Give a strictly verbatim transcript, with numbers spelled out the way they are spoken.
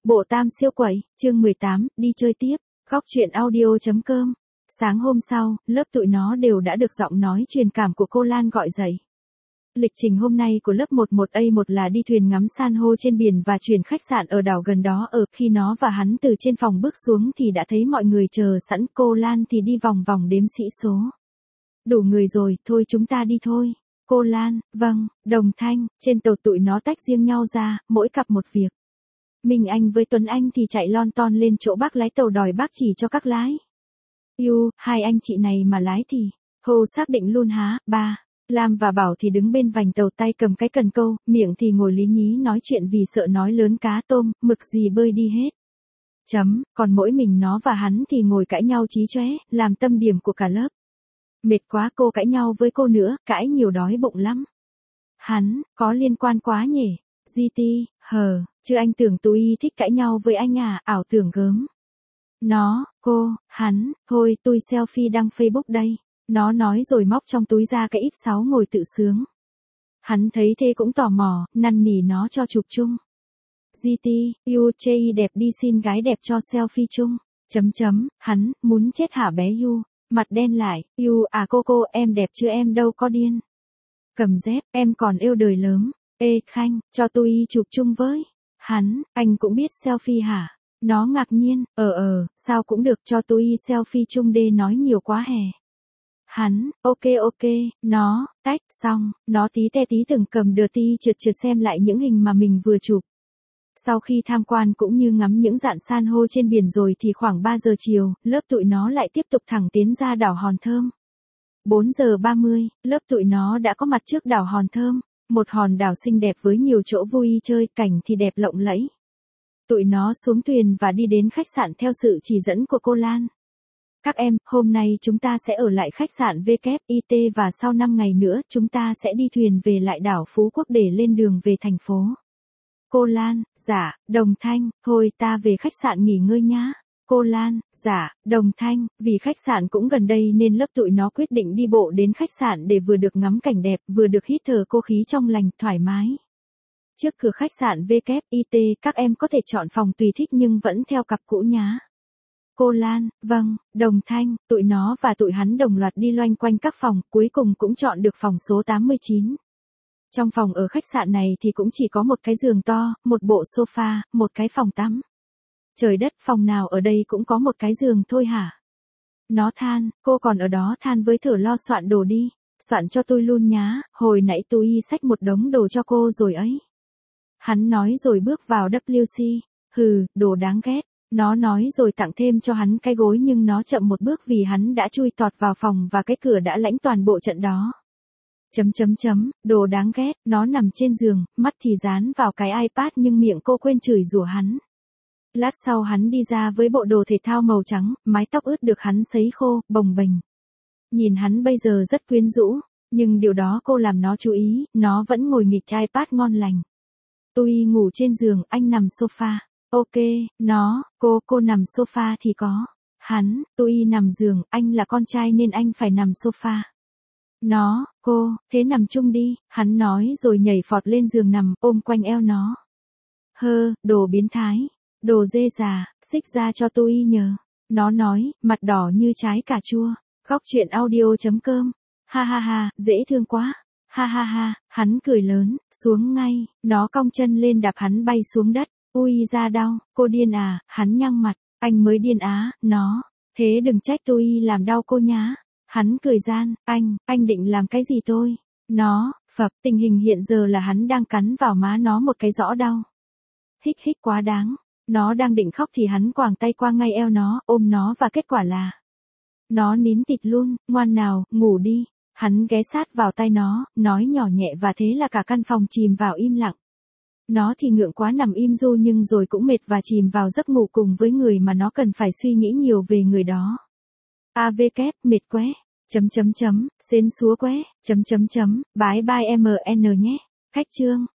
Bộ tam siêu quẩy, chương mười tám, đi chơi tiếp, góc truyện audio.com. Sáng hôm sau, lớp tụi nó đều đã được giọng nói truyền cảm của cô Lan gọi dậy. Lịch trình hôm nay của lớp mười một A một là đi thuyền ngắm san hô trên biển và chuyển khách sạn ở đảo gần đó ở. Khi nó và hắn từ trên phòng bước xuống thì đã thấy mọi người chờ sẵn, cô Lan thì đi vòng vòng đếm sĩ số. Đủ người rồi, thôi chúng ta đi thôi. Cô Lan, vâng, Đồng Thanh, trên tàu tụi nó tách riêng nhau ra, mỗi cặp một việc. Minh Anh với Tuấn Anh thì chạy lon ton lên chỗ bác lái tàu đòi bác chỉ cho các lái. Yêu, hai anh chị này mà lái thì, Hồ xác định luôn há, ba. Lam và Bảo thì đứng bên vành tàu tay cầm cái cần câu, miệng thì ngồi lý nhí nói chuyện vì sợ nói lớn cá tôm, mực gì bơi đi hết. Chấm, còn mỗi mình nó và hắn thì ngồi cãi nhau chí chóe, làm tâm điểm của cả lớp. Mệt quá cô cãi nhau với cô nữa, cãi nhiều đói bụng lắm. Hắn, có liên quan quá nhỉ, giê tê, hờ, chứ anh tưởng tôi thích cãi nhau với anh à, ảo tưởng gớm. Nó, cô, hắn, thôi tôi selfie đăng Facebook đây. Nó nói rồi móc trong túi ra cái íp sáu ngồi tự sướng. Hắn thấy thế cũng tò mò, năn nỉ nó cho chụp chung. giê tê, Yu chê đẹp đi xin gái đẹp cho selfie chung. Chấm chấm, hắn, muốn chết hả bé Yu, mặt đen lại, Yu à cô cô em đẹp chứ em đâu có điên. Cầm dép, em còn yêu đời lớn. Ê Khanh, cho tôi chụp chung với. Hắn, anh cũng biết selfie hả? Nó ngạc nhiên, ờ ờ, sao cũng được cho tôi selfie chung đê nói nhiều quá hè. Hắn, ok ok, nó, tách, xong, nó tí te tí từng cầm đờ ti trượt trượt xem lại những hình mà mình vừa chụp. Sau khi tham quan cũng như ngắm những rạn san hô trên biển rồi thì khoảng ba giờ chiều, lớp tụi nó lại tiếp tục thẳng tiến ra đảo Hòn Thơm. bốn giờ ba mươi, lớp tụi nó đã có mặt trước đảo Hòn Thơm, một hòn đảo xinh đẹp với nhiều chỗ vui chơi, cảnh thì đẹp lộng lẫy. Tụi nó xuống thuyền và đi đến khách sạn theo sự chỉ dẫn của cô Lan. Các em, hôm nay chúng ta sẽ ở lại khách sạn vê kép i tê và sau năm ngày nữa chúng ta sẽ đi thuyền về lại đảo Phú Quốc để lên đường về thành phố. Cô Lan, dạ, Đồng Thanh, thôi ta về khách sạn nghỉ ngơi nhá. Cô Lan, dạ, Đồng Thanh, vì khách sạn cũng gần đây nên lớp tụi nó quyết định đi bộ đến khách sạn để vừa được ngắm cảnh đẹp, vừa được hít thở cô khí trong lành, thoải mái. Trước cửa khách sạn vê kép i tê các em có thể chọn phòng tùy thích nhưng vẫn theo cặp cũ nhá. Cô Lan, vâng, Đồng Thanh, tụi nó và tụi hắn đồng loạt đi loanh quanh các phòng, cuối cùng cũng chọn được phòng số tám mươi chín. Trong phòng ở khách sạn này thì cũng chỉ có một cái giường to, một bộ sofa, một cái phòng tắm. Trời đất, phòng nào ở đây cũng có một cái giường thôi hả? Nó than, cô còn ở đó than với thở lo soạn đồ đi, soạn cho tôi luôn nhá, hồi nãy tôi xách một đống đồ cho cô rồi ấy. Hắn nói rồi bước vào vê kép xê, hừ, đồ đáng ghét. Nó nói rồi tặng thêm cho hắn cái gối nhưng nó chậm một bước vì hắn đã chui tọt vào phòng và cái cửa đã lãnh toàn bộ trận đó. Chấm chấm chấm, đồ đáng ghét, nó nằm trên giường, mắt thì dán vào cái iPad nhưng miệng cô quên chửi rủa hắn. Lát sau hắn đi ra với bộ đồ thể thao màu trắng, mái tóc ướt được hắn sấy khô, bồng bềnh. Nhìn hắn bây giờ rất quyến rũ, nhưng điều đó cô làm nó chú ý, nó vẫn ngồi nghịch iPad ngon lành. Tôi ngủ trên giường, anh nằm sofa. Ok, nó, cô, cô nằm sofa thì có. Hắn, tôi nằm giường, anh là con trai nên anh phải nằm sofa. Nó, cô, thế nằm chung đi, hắn nói rồi nhảy phọt lên giường nằm, ôm quanh eo nó. Hơ, đồ biến thái, đồ dê già, xích ra cho tôi nhờ. Nó nói, mặt đỏ như trái cà chua. Góc truyện audio.com. Ha ha ha, dễ thương quá. Ha ha ha, hắn cười lớn, xuống ngay, nó cong chân lên đạp hắn bay xuống đất. Ui ra đau, cô điên à, hắn nhăn mặt, anh mới điên á, nó, thế đừng trách tôi làm đau cô nhá. Hắn cười gian, anh, anh định làm cái gì tôi? Nó, phập, tình hình hiện giờ là hắn đang cắn vào má nó một cái rõ đau. Hích hích quá đáng, nó đang định khóc thì hắn quàng tay qua ngay eo nó, ôm nó và kết quả là nó nín tịt luôn, ngoan nào, ngủ đi. Hắn ghé sát vào tai nó, nói nhỏ nhẹ và thế là cả căn phòng chìm vào im lặng. Nó thì ngượng quá nằm im ru nhưng rồi cũng mệt và chìm vào giấc ngủ cùng với người mà nó cần phải suy nghĩ nhiều về người đó. A V kép, mệt quá, chấm chấm chấm, xến xúa quá, chấm chấm chấm, bye bye em en nhé. Khách chương.